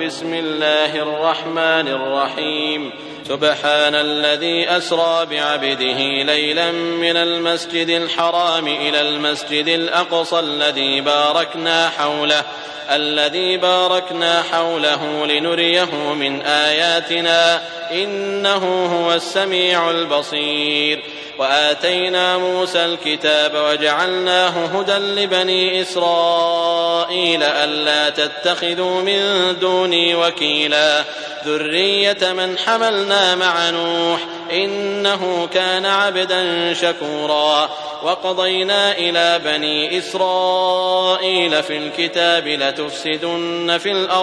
بسم الله الرحمن الرحيم. سبحان الذي أسرى بعبده ليلا من المسجد الحرام إلى المسجد الأقصى الذي باركنا حوله لنريه من آياتنا إنه هو السميع البصير. وآتينا موسى الكتاب وجعلناه هدى لبني إسرائيل ألا تتخذوا من دوني وكيلا ذرية من حملنا مع نوح إنه كان عبدا شكورا. وقضينا إلى بني إسرائيل في الكتاب لتفسدن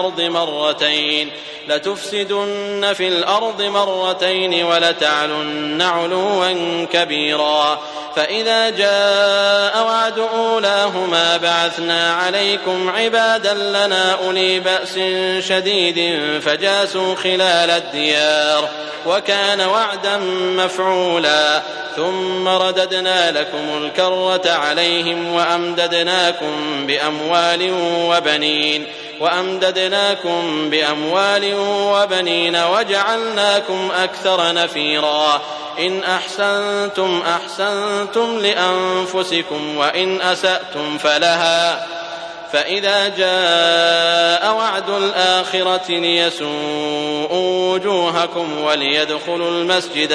في الأرض مرتين ولتعلن علوا كبيرا. فإذا جاء وعد أولاهما بعثنا عليكم عبادا لنا أولي بأس شديد فجاسوا خلال الديار وكان وعدا مفعولا. ثم رددنا لكم الكرة عليهم وأمددناكم بأموال وبنين وجعلناكم أكثر نفيرا. إن أحسنتم أحسنتم لأنفسكم وإن أسأتم فلها. فإذا جاء وعد الآخرة ليسوءوا وجوهكم وليدخلوا المسجد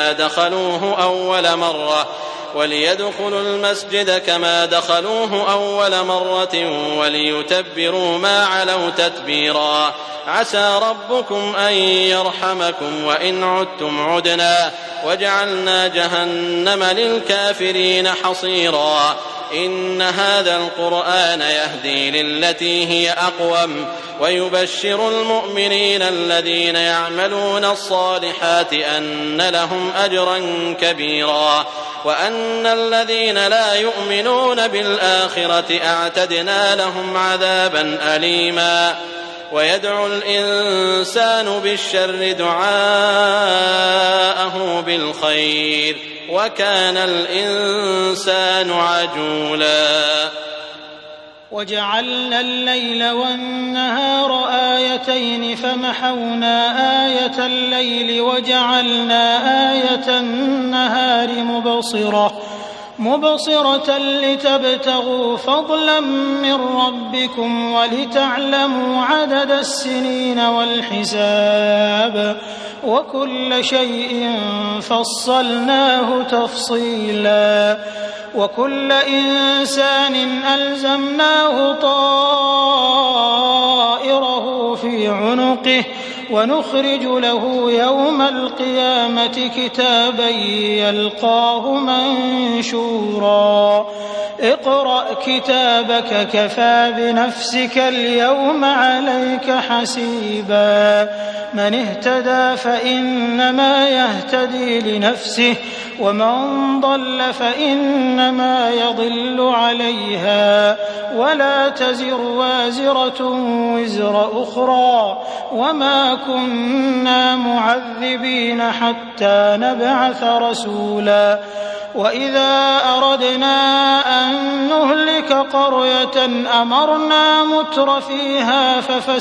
كما دخلوه أول مرة وليتبروا ما علوا تتبيرا. عسى ربكم أن يرحمكم وإن عدتم عدنا وجعلنا جهنم للكافرين حصيرا. إن هذا القرآن يهدي للتي هي أقوم ويبشر المؤمنين الذين يعملون الصالحات أن لهم أجرا كبيرا وأن الذين لا يؤمنون بالآخرة أعتدنا لهم عذابا أليما. ويدعو الإنسان بالشر دعاءه بالخير وكان الإنسان عجولا. وجعلنا الليل والنهار آيتين فمحونا آية الليل وجعلنا آية النهار مبصرة لتبتغوا فضلا من ربكم ولتعلموا عدد السنين والحساب وكل شيء فصلناه تفصيلا. وكل إنسان ألزمناه طائره في عنقه ونخرج له يوم القيامة كتابا يلقاه منشورا. اقرأ كتابك كفى بنفسك اليوم عليك حسيبا. من اهتدى فإنما يهتدي لنفسه ومن ضل فإنما يضل عليها ولا تزر وازرة وزر أخرى وما كنا معذبين حتى نبعث رسولا. وإذا أردنا أن نهلك قرية أمرنا متر فيها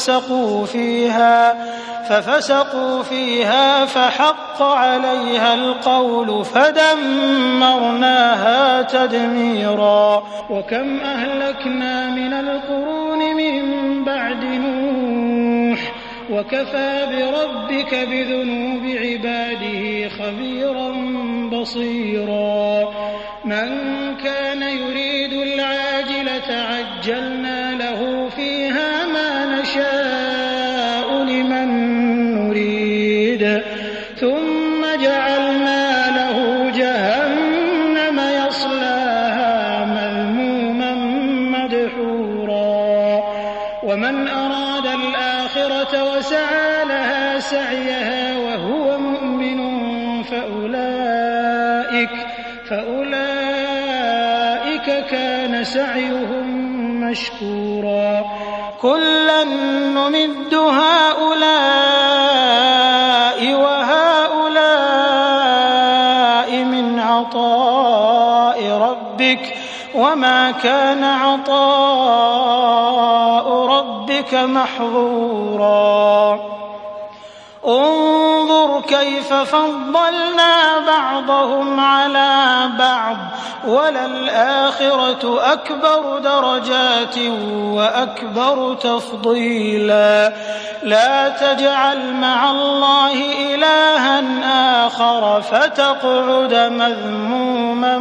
ففسقوا فيها فحق عليها القول فدمرناها تدميرا. وكم أهلكنا من القرون من بعد نوح وكفى بربك بذنوب عباده خبيرا بصيرا. من كان يريد العاجلة عجلنا له فيها ما نشاء لمن نريد ثم جعلنا له جهنم يصلاها مذموما مدحورا. ومن أراد الآخرة وسعى لها سعيها وهو مؤمن فأولئك كان سعيهم مشكورا. كلا نمد هؤلاء وهؤلاء من عطاء ربك وما كان عطاء ربك محظورا. كيف فضلنا بعضهم على بعض وللآخرة أكبر درجات وأكبر تفضيلا لا تجعل مع الله إلها آخر فتقعد مذموما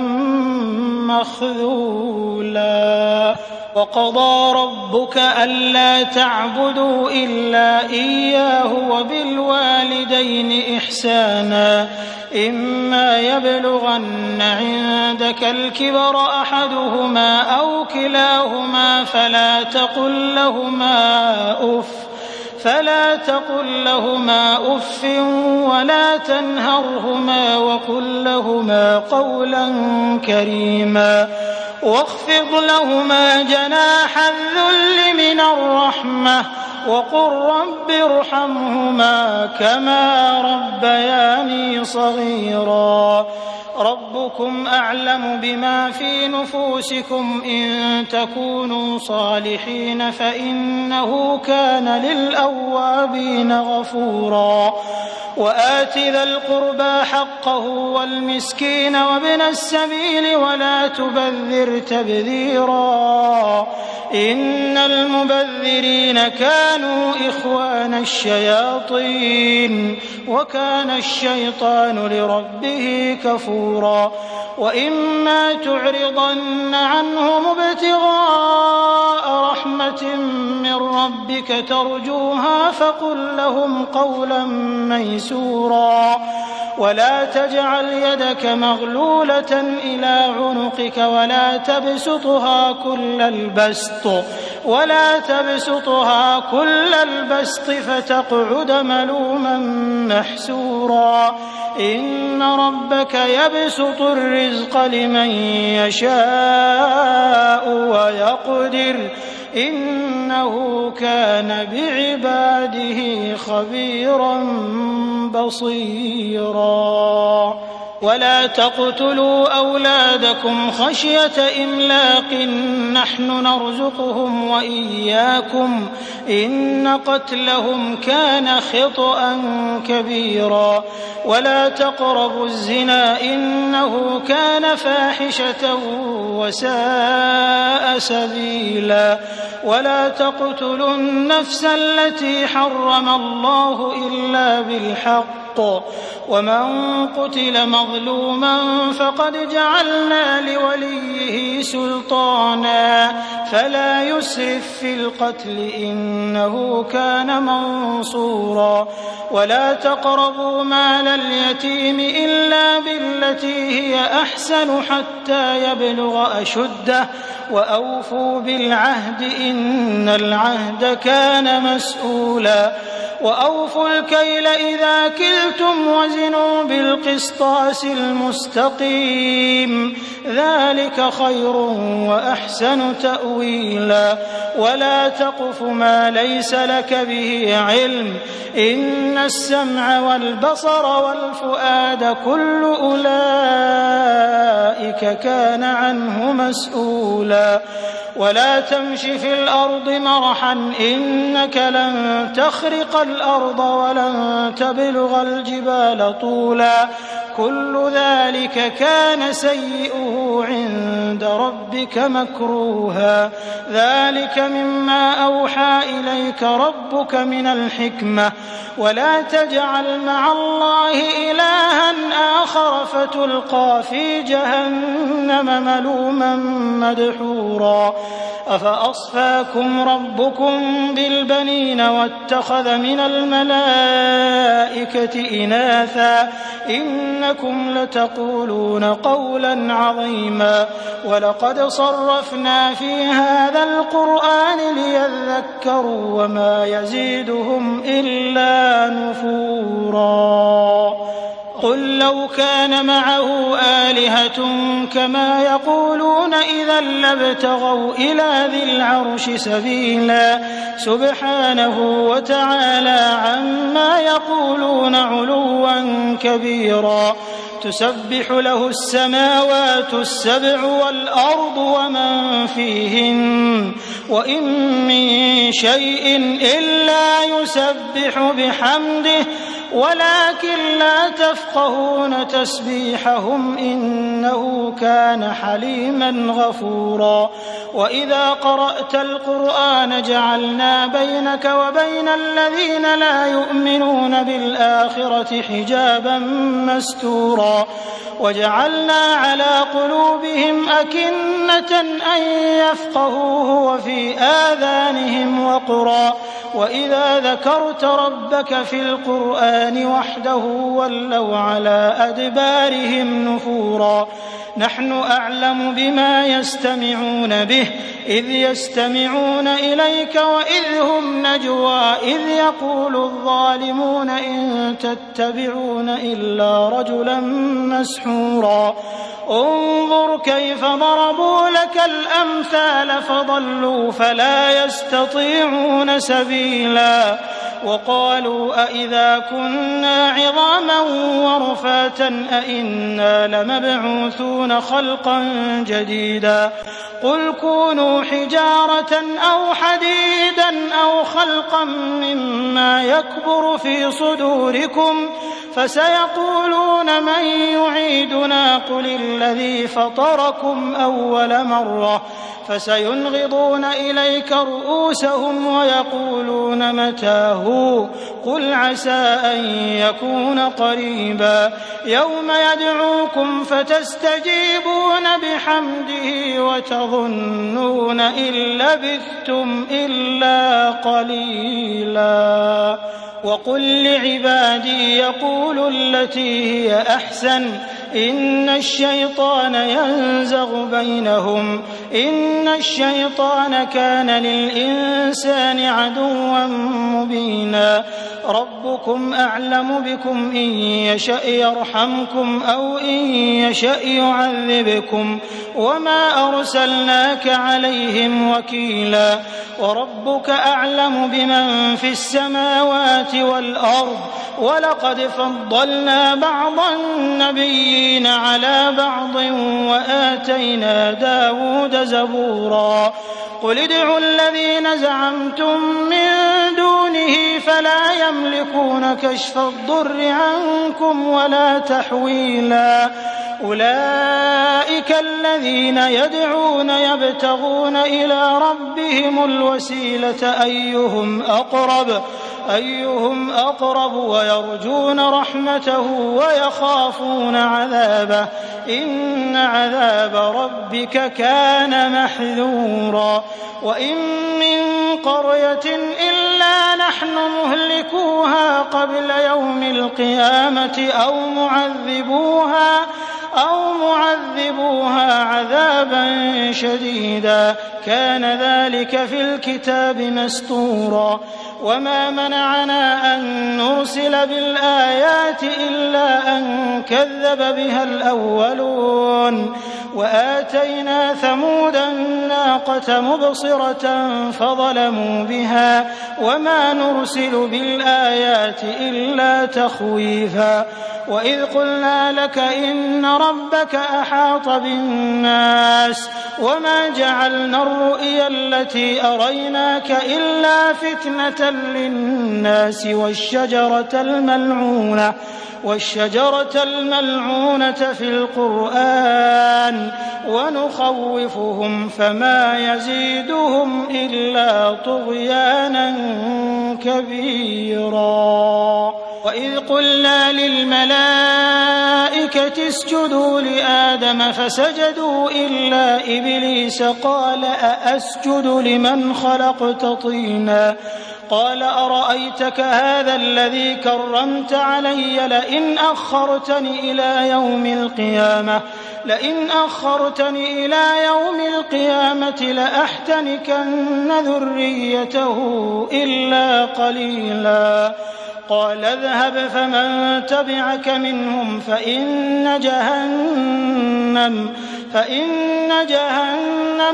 مخذولا وقضى ربك ألا تعبدوا إلا إياه وبالوالدين إحسانا إما يبلغن عندك الكبر أحدهما أو كلاهما فلا تقل لهما أف ولا تنهرهما وقل لهما قولا كريما واخفض لهما جناح الذل من الرحمة وقل رب ارحمهما كما ربياني صغيرا ربكم أعلم بما في نفوسكم إن تكونوا صالحين فإنه كان للأوابين غفورا وآت ذا القربى حقه والمسكين وابن السبيل ولا تبذر تبذيرا إن المبذرين كانوا إخوان الشياطين وكان الشيطان لربه كفورا وإما تعرضن عنهم ابتغاء رحمة من ربك ترجوها فقل لهم قولا ميسورا ولا تجعل يدك مغلولة إلى عنقك ولا تبسطها كل البسط فتقعد ملوما محسورا إن ربك يبسط الرزق لمن يشاء ويقدر إنه كان بعباده خبيرا بصيرا ولا تقتلوا أولادكم خشية إملاق نحن نرزقهم وإياكم إن قتلهم كان خطأ كبيرا ولا تقربوا الزنا إنه كان فاحشة وساء سبيلا ولا تقتلوا النفس التي حرم الله إلا بالحق ومن قتل مظلوما فقد جعلنا لوليه سلطانا فلا يسرف في القتل إنه كان منصورا ولا تقربوا مال اليتيم إلا بالتي هي أحسن حتى يبلغ أشده وأوفوا بالعهد إن العهد كان مسؤولا وأوفوا الكيل إذا كلتم وزنوا بالقسطاس المستقيم ذلك خير وأحسن تأويلا ولا تقف ما ليس لك به علم إن السمع والبصر والفؤاد كل أولئك كان عنه مسؤولا ولا تمش في الأرض مرحا إنك لن تخرق الأرض ولن تبلغ الجبال طولا كل ذلك كان سيئه عند ربك مكروها ذلك مما أوحى إليك ربك من الحكمة ولا تجعل مع الله إلها آخر فتلقى في جهنم ملوما مدحورا أفأصفاكم ربكم بالبنين واتخذ من الملائكة إناثا إنكم لتقولون قولا عظيما ولقد صرفنا في هذا القرآن ليذكروا وما يزيدهم إلا نفورا قل لو كان معه آلهة كما يقولون إذا لابتغوا إلى ذي العرش سبيلا سبحانه وتعالى عما يقولون علوا كبيرا تسبح له السماوات السبع والأرض ومن فيهن وإن من شيء إلا يسبح بحمده ولكن لا تفقهون تسبيحهم إنه كان حليما غفورا وإذا قرأت القرآن جعلنا بينك وبين الذين لا يؤمنون بالآخرة حجابا مستورا وجعلنا على قلوبهم أكنة أن يفقهوه وفي آذانهم وقرا وإذا ذكرت ربك في القرآن وحده ولوا على أدبارهم نفورا نحن أعلم بما يستمعون به إذ يستمعون إليك وإذ هم نجوى إذ يقول الظالمون إن تتبعون إلا رجلا مسحورا انظر كيف ضربوا لك الأمثال فضلوا فلا يستطيعون سبيلا وقالوا أئذا كنا عظاما ورفاتا أئنا لمبعوثون خلقا جديدا قل كونوا حجارة أو حديدا أو خلقا مما يكبر في صدوركم فسيقولون من يعيدنا قل الذي فطركم أول مرة فسينغضون إليك رؤوسهم ويقولون متى هو قل عسى أن يكون قريبا يوم يدعوكم فتستجيبون بحمده وتظنون إن لبثتم إلا قليلا وقل لعبادي يقولوا التي هي أحسن إن الشيطان ينزغ بينهم إن الشيطان كان للإنسان عدوا مبينا ربكم أعلم بكم إن يشأ يرحمكم أو إن يشأ يعذبكم وما أرسلناك عليهم وكيلا وربك أعلم بمن في السماوات والأرض ولقد فضلنا بعض النبيين على بعض وآتينا داود زبورا قل ادعوا الذين زعمتم من دونه فلا يملكون كشف الضر عنكم ولا تحويلا أولئك الذين يدعون يبتغون إلى ربهم الوسيلة أيهم أقرب ويرجون رحمته ويخافون عذابه إن عذاب ربك كان محذورا وإن من قرية إلا نحن مهلكوها قبل يوم القيامة أو معذبوها عذابا شديدا كان ذلك في الكتاب مسطورا وما منعنا أن نرسل بالآيات إلا أن كذب بها الأولون وآتينا ثمود الناقة مبصرة فظلموا بها وما نرسل بالآيات إلا تخويفا وإذ قلنا لك إن ربك أحاط بالناس وما جعلنا الرؤيا التي أريناك إلا فتنة للناس والشجرة الملعونة في القرآن ونخوفهم فما يزيدهم إلا طغيانا كبيرا وإذ قلنا للملائكة اسجدوا لآدم فسجدوا إلا إبليس قال أأسجد لمن خلقت طينا قال أرأيتك هذا الذي كرمت علي لئن أخرتني إلى يوم القيامة لأحتنكن ذريته إلا قليلا قال اذهب فمن تبعك منهم فإن جهنم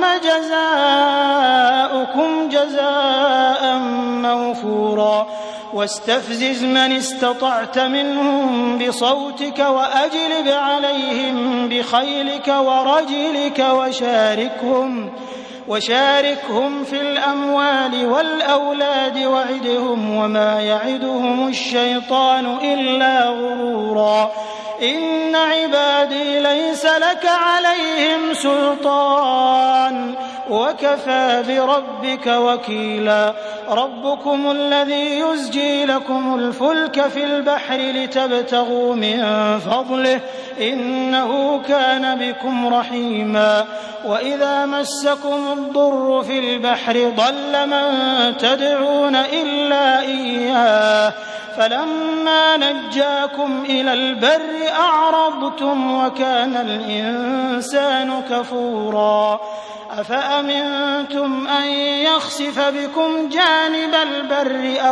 جزاؤكم جزاء موفورا واستفزز من استطعت منهم بصوتك وأجلب عليهم بخيلك ورجلك وشاركهم في الأموال والأولاد وعدهم وما يعدهم الشيطان إلا غرورا إن عبادي ليس لك عليهم سلطان وكفى بربك وكيلا ربكم الذي يزجي لكم الفلك في البحر لتبتغوا من فضله إنه كان بكم رحيما وإذا مسكم الضر في البحر ضل من تدعون إلا إياه فلما نجاكم إلى البر أعرضتم وكان الإنسان كفورا أفأمنتم أن يخسف بكم جانب البر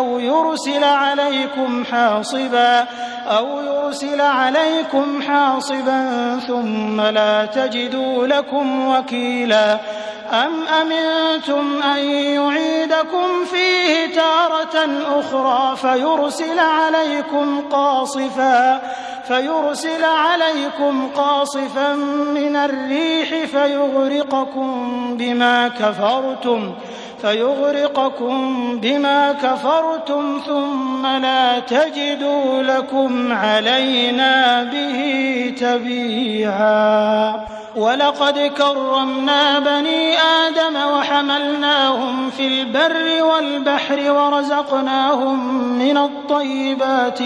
أو يرسل عليكم حاصبا ثم لا تجدوا لكم وكيلا أم أمنتم أن يعيدكم فيه تارة أخرى فيرسل عليكم قاصفا من الريح فيغرقكم بما كفرتم ثم لا تجدوا لكم علينا به تبيعا ولقد كرمنا بني آدم وحملناهم في البر والبحر ورزقناهم من الطيبات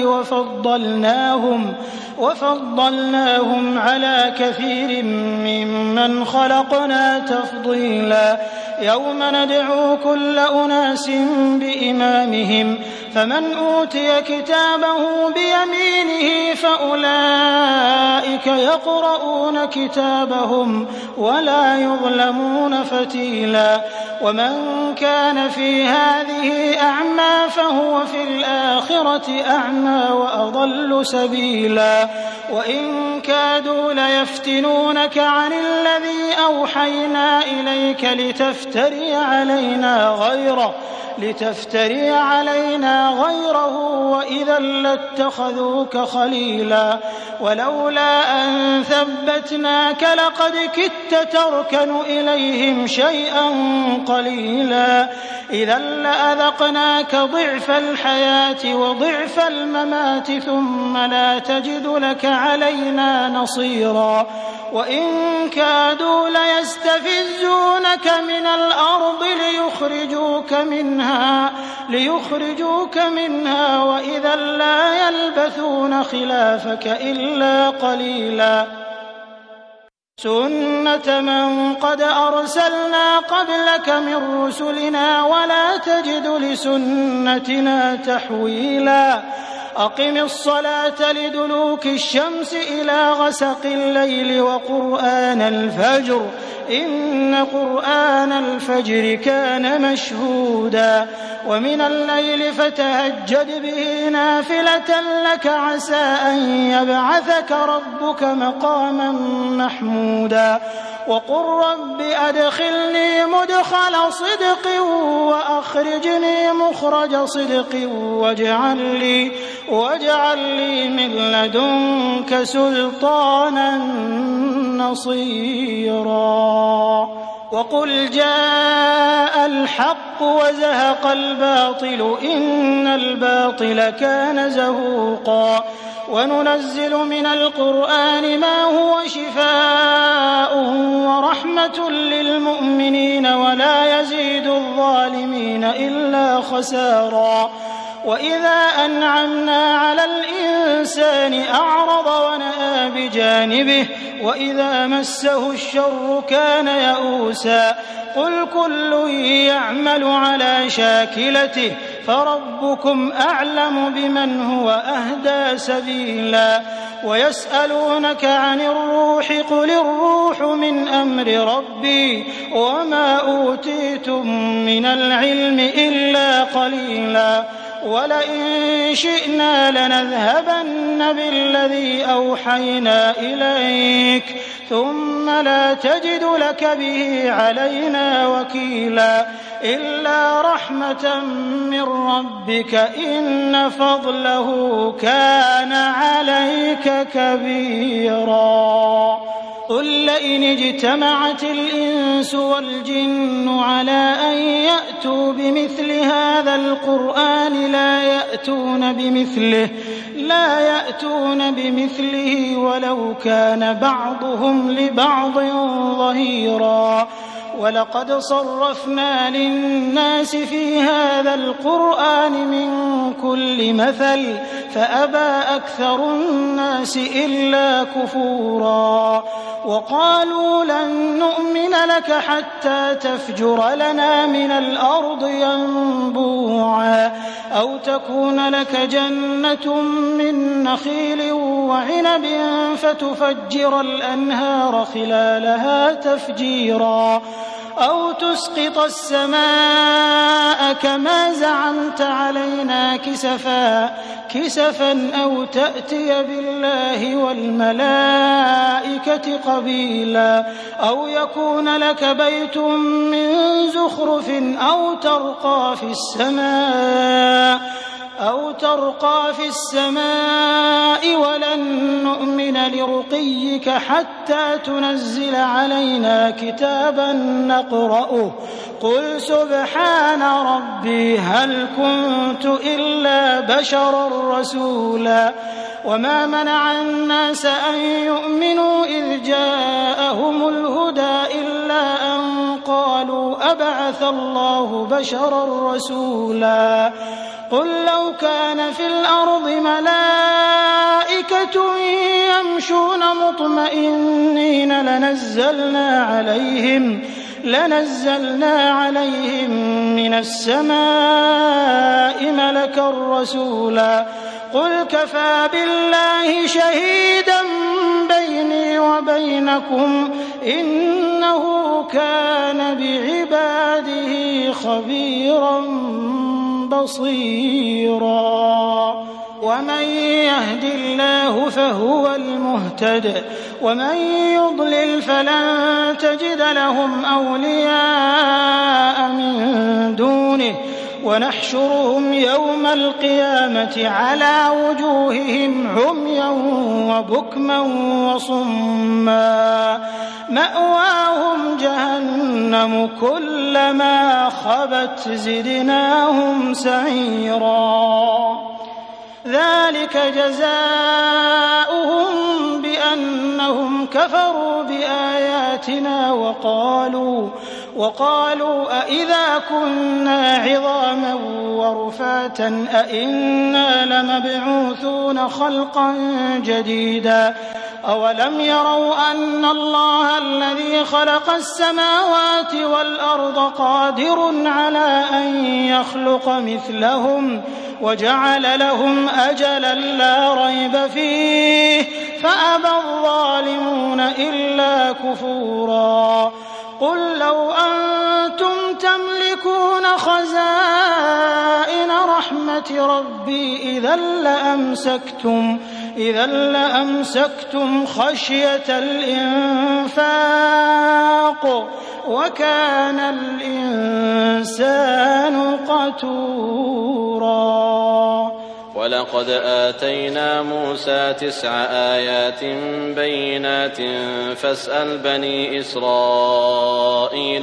وفضلناهم على كثير ممن خلقنا تفضيلا يوم ندعو كل أناس بإمامهم فمن أوتي كتابه بيمينه فأولئك يقرؤون كتابهم ولا يظلمون فتيلا ومن كان في هذه أعمى فهو في الآخرة أعمى وأضل سبيلا وإن كادوا ليفتنونك عن الذي أوحينا إليك لتفتري علينا غيره وإذا لاتخذوك خليلا ولولا أن ثبتناك لقد كدت تركن إليهم شيئا قليلا إذا لأذقناك ضعف الحياة وضعف الممات ثم لا تجد لك علينا نصيرا وإن كادوا ليستفزونك من الأرض ليخرجوك منها وإذا لا يلبثون خلافك إلا قليلا سنة من قد أرسلنا قبلك من رسلنا ولا تجد لسنتنا تحويلا أقم الصلاة لدلوك الشمس إلى غسق الليل وقرآن الفجر إن قرآن الفجر كان مشهودا ومن الليل فتهجد به نافلة لك عسى أن يبعثك ربك مقاما محمودا وقل رب أدخلني مدخل صدق وأخرجني مخرج صدق واجعل لي من لدنك سلطانا نصيرا وقل جاء الحق وزهق الباطل إن الباطل كان زهوقا وننزل من القرآن ما هو شفاء ورحمة للمؤمنين ولا يزيد الظالمين إلا خسارا وإذا أنعمنا على الإنسان أعرض ونأى بجانبه وإذا مسه الشر كان يئوسا قل كل يعمل على شاكلته فربكم أعلم بمن هو أهدى سبيلا ويسألونك عن الروح قل الروح من أمر ربي وما أوتيتم من العلم إلا قليلا ولئن شئنا لنذهبن بالذي أوحينا إليك ثم لا تجد لك به علينا وكيلا إلا رحمة من ربك إن فضله كان عليك كبيرا قل لئن اجتمعت الإنس والجن على أن يأتوا بمثل هذا القرآن لا يأتون بمثله ولو كان بعضهم لبعض ظهيرا. ولقد صرفنا للناس في هذا القرآن من كل مثل فأبى أكثر الناس إلا كفورا. وقالوا لن نؤمن لك حتى تفجر لنا من الأرض ينبوعا أو تكون لك جنة من نخيل وعنب فتفجر الأنهار خلالها تفجيرا أو تسقط السماء كما زعمت علينا كسفا أو تأتي بالله والملائكة قبيلا أو يكون لك بيت من زخرف أو ترقى في السماء ولن نؤمن لرقيك حتى تنزل علينا كتابا نقرأه قل سبحان ربي هل كنت إلا بشرا رسولا. وما منع الناس أن يؤمنوا إذ جاءهم الهدى إلا أن قالوا أبعث الله بشرا رسولا. قل لو كان في الأرض ملائكة يمشون مطمئنين لنزلنا عليهم من السماء ملكا رسولا. قل كفى بالله شهيدا بيني وبينكم إنه كان بعباده خبيرا بصيرا. ومن يهد الله فهو المهتد ومن يضلل فلن تجد لهم أولياء من دونه ونحشرهم يوم القيامة على وجوههم عميا وبكما وصما مأواهم جهنم كلما خبت زدناهم سعيرا. ذلك جزاؤهم بأنهم كفروا بآياتنا وقالوا أإذا كنا عظاما ورفاتا أإنا لمبعوثون خلقا جديدا. أولم يروا أن الله الذي خلق السماوات والأرض قادر على أن يخلق مثلهم وجعل لهم أجلا لا ريب فيه فأبى الظالمون إلا كفورا. قل لو أنتم تملكون خزائن رحمة ربي إذا لأمسكتم خشية الإنفاق وكان الإنسان قتورا. ولقد آتينا موسى 9 آيات بينات فاسأل بني إسرائيل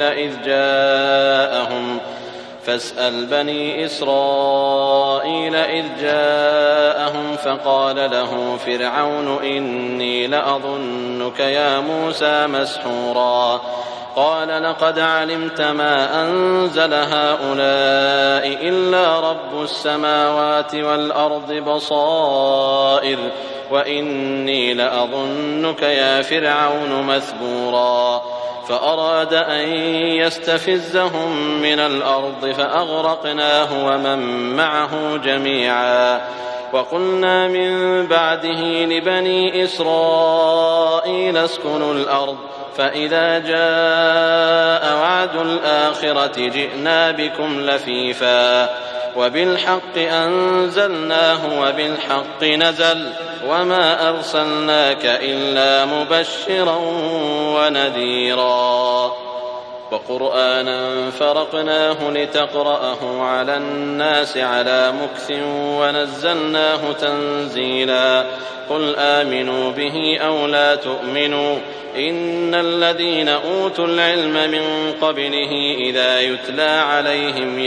إذ جاءهم فقال له فرعون إني لأظنك يا موسى مسحورا. قال لقد علمت ما أنزل هؤلاء إلا رب السماوات والأرض بصائر وإني لأظنك يا فرعون مثبورا. فأراد أن يستفزهم من الأرض فأغرقناه ومن معه جميعا. وقلنا من بعده لبني إسرائيل اسكنوا الأرض فإذا جاء وعد الآخرة جئنا بكم لفيفا وبالحق أنزلناه وبالحق نزل وما أرسلناك إلا مبشرا ونذيرا. وقرآنا فرقناه لتقرأه على الناس على مكث ونزلناه تنزيلا. قل آمنوا به أو لا تؤمنوا إن الذين أوتوا العلم من قبله إذا يتلى عليهم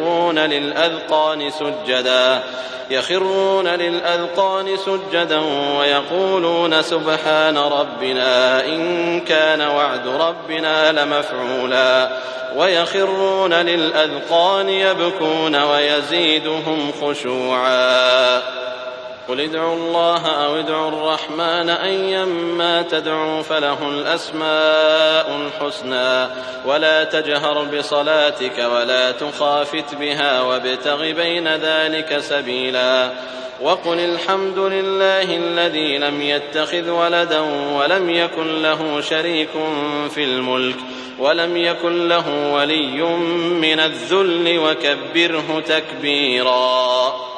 يخرون للأذقان سجدا ويقولون سبحان ربنا إن كان وعد ربنا لمفعولا ويخرون للأذقان يبكون ويزيدهم خشوعا قل ادعوا الله أو ادعوا الرحمن أيما تدعوا فله الأسماء الحسنى ولا تجهر بصلاتك ولا تخافت بها وابتغ بين ذلك سبيلا وقل الحمد لله الذي لم يتخذ ولدا ولم يكن له شريك في الملك ولم يكن له ولي من الذل وكبره تكبيرا.